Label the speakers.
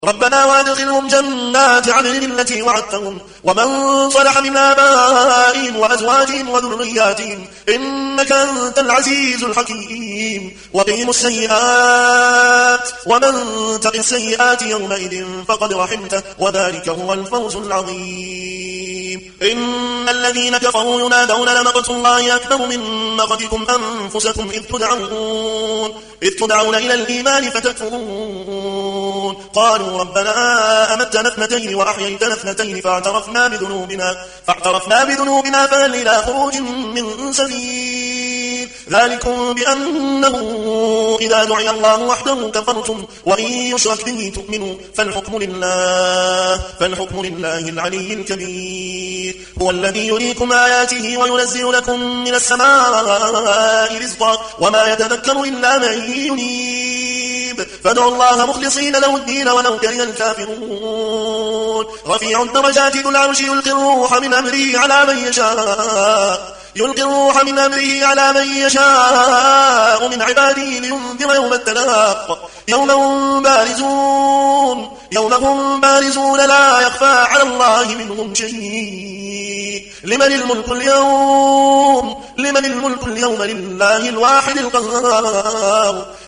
Speaker 1: ربنا وادخلهم جنات عدن التي وعدتهم ومن صلح من آبائهم وأزواجهم وذرياتهم إنك أنت العزيز الحكيم وقهم السيئات ومن تق السيئات يومئذ فقد رحمته وذلك هو الفوز العظيم إن الذين كفروا ينادون لمقت الله أكبر من مقتكم أنفسكم إذ تدعون إلى الإيمان فتكفرون قالوا ربنا أمتنا اثنتين وأحييتنا اثنتين فاعترفنا بذنوبنا فهل إلى خروج من سبيل ذلكم بأنه إذا دعي الله وحده كفرتم وإن يشرك به تؤمنوا فالحكم لله العلي الكبير هو الذي يريكم آياته وينزل لكم من السماء رزقا وما يتذكر إلا من ينيب فادعوا الله مخلصين له الدين ولو كره الكافرون رفيع الدرجات ذو العرش يلقي الروح من أمره على من يشاء من عباده لينذر يوم التلاق يوم هم بارزون لا يخفى على الله منهم شيء لمن الملك اليوم لله الواحد القهار